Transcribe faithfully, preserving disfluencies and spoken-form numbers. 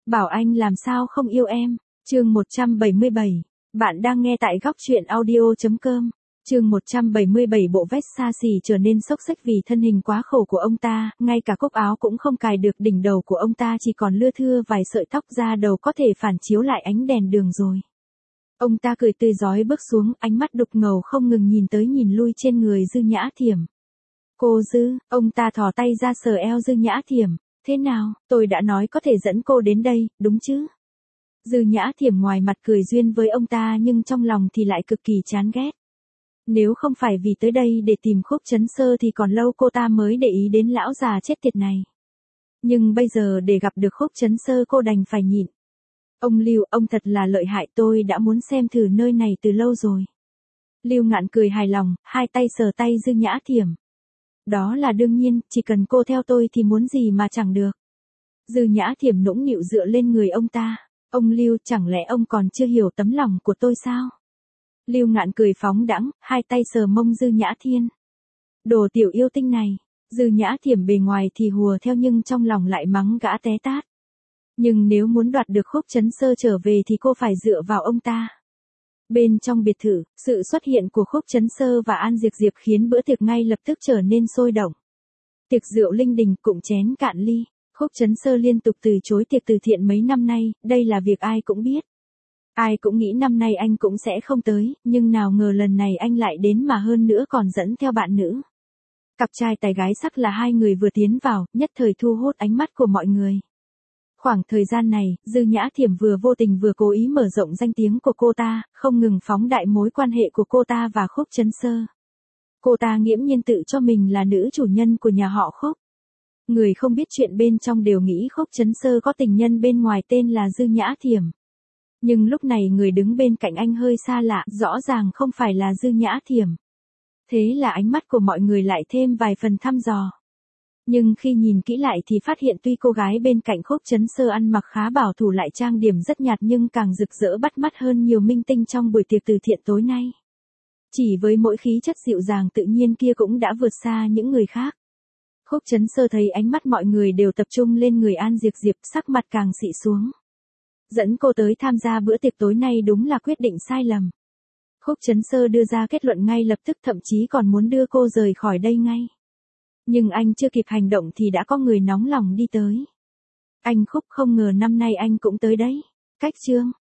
Bảo anh làm sao không yêu em. Chương một trăm bảy mươi bảy. Bạn đang nghe tại góc truyện audio chấm com. Chương một trăm bảy mươi bảy. Bộ vest xa xỉ trở nên xốc xếch vì thân hình quá khổ của ông ta, ngay cả cúc áo cũng không cài được, đỉnh đầu của ông ta chỉ còn lưa thưa vài sợi tóc da đầu có thể phản chiếu lại ánh đèn đường rồi. Ông ta cười tươi rói bước xuống, ánh mắt đục ngầu không ngừng nhìn tới nhìn lui trên người Dư Nhã Thiểm. Cô Dư, ông ta thò tay ra sờ eo Dư Nhã Thiểm. Thế nào, tôi đã nói có thể dẫn cô đến đây, đúng chứ? Dư Nhã Thiểm ngoài mặt cười duyên với ông ta nhưng trong lòng thì lại cực kỳ chán ghét. Nếu không phải vì tới đây để tìm Khúc Chấn Sơ thì còn lâu cô ta mới để ý đến lão già chết tiệt này. Nhưng bây giờ để gặp được Khúc Chấn Sơ cô đành phải nhịn. Ông Lưu, ông thật là lợi hại, tôi đã muốn xem thử nơi này từ lâu rồi. Lưu Ngạn cười hài lòng, hai tay sờ tay Dư Nhã Thiểm. Đó là đương nhiên, chỉ cần cô theo tôi thì muốn gì mà chẳng được. Dư Nhã Thiểm nũng nịu dựa lên người ông ta. Ông Lưu, chẳng lẽ ông còn chưa hiểu tấm lòng của tôi sao? Lưu Ngạn cười phóng đãng, hai tay sờ mông Dư Nhã Thiên. Đồ tiểu yêu tinh này. Dư Nhã Thiểm bề ngoài thì hùa theo nhưng trong lòng lại mắng gã té tát. Nhưng nếu muốn đoạt được Khúc Chấn Sơ trở về thì cô phải dựa vào ông ta. Bên trong biệt thự, sự xuất hiện của Khúc Chấn Sơ và An Diệp Diệp khiến bữa tiệc ngay lập tức trở nên sôi động. Tiệc rượu linh đình, cụng chén cạn ly. Khúc Chấn Sơ liên tục từ chối tiệc từ thiện mấy năm nay, đây là việc ai cũng biết. Ai cũng nghĩ năm nay anh cũng sẽ không tới, nhưng nào ngờ lần này anh lại đến mà hơn nữa còn dẫn theo bạn nữ. Cặp trai tài gái sắc là hai người vừa tiến vào, nhất thời thu hút ánh mắt của mọi người. Khoảng thời gian này, Dư Nhã Thiểm vừa vô tình vừa cố ý mở rộng danh tiếng của cô ta, không ngừng phóng đại mối quan hệ của cô ta và Khúc Chấn Sơ. Cô ta nghiễm nhiên tự cho mình là nữ chủ nhân của nhà họ Khúc. Người không biết chuyện bên trong đều nghĩ Khúc Chấn Sơ có tình nhân bên ngoài tên là Dư Nhã Thiểm. Nhưng lúc này người đứng bên cạnh anh hơi xa lạ, rõ ràng không phải là Dư Nhã Thiểm. Thế là ánh mắt của mọi người lại thêm vài phần thăm dò. Nhưng khi nhìn kỹ lại thì phát hiện tuy cô gái bên cạnh Khúc Chấn Sơ ăn mặc khá bảo thủ lại trang điểm rất nhạt nhưng càng rực rỡ bắt mắt hơn nhiều minh tinh trong buổi tiệc từ thiện tối nay. Chỉ với mỗi khí chất dịu dàng tự nhiên kia cũng đã vượt xa những người khác. Khúc Chấn Sơ thấy ánh mắt mọi người đều tập trung lên người An Diệp Diệp, sắc mặt càng xị xuống. Dẫn cô tới tham gia bữa tiệc tối nay đúng là quyết định sai lầm. Khúc Chấn Sơ đưa ra kết luận ngay lập tức, thậm chí còn muốn đưa cô rời khỏi đây ngay. Nhưng anh chưa kịp hành động thì đã có người nóng lòng đi tới. Anh Khúc, không ngờ năm nay anh cũng tới đấy. Cách chương,